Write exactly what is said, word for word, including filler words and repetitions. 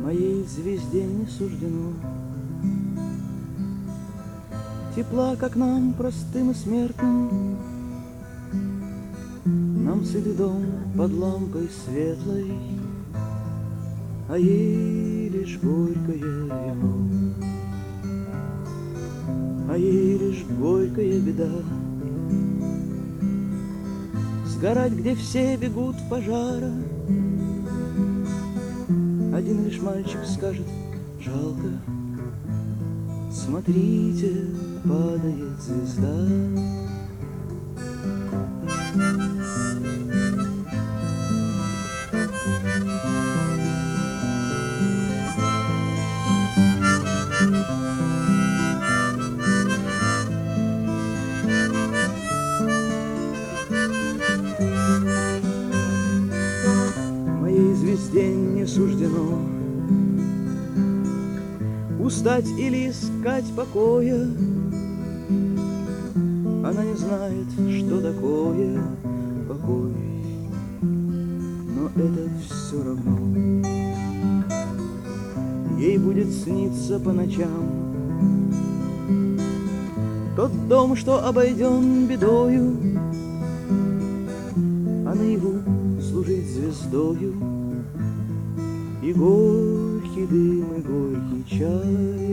Моей звезде не суждено тепла, как нам, простым и смертным. Нам сытый дом под лампой светлой, а ей лишь горькое вино, а ей лишь горькая беда. Сгорать, где все бегут в пожара, один лишь мальчик скажет: жалко. Смотрите, падает звезда. Моей звезде не суждено устать или искать покоя. Она не знает, что такое покой, но это все равно. Ей будет сниться по ночам тот дом, что обойден бедою, а наяву служить звездою. И горький дым, и горький чай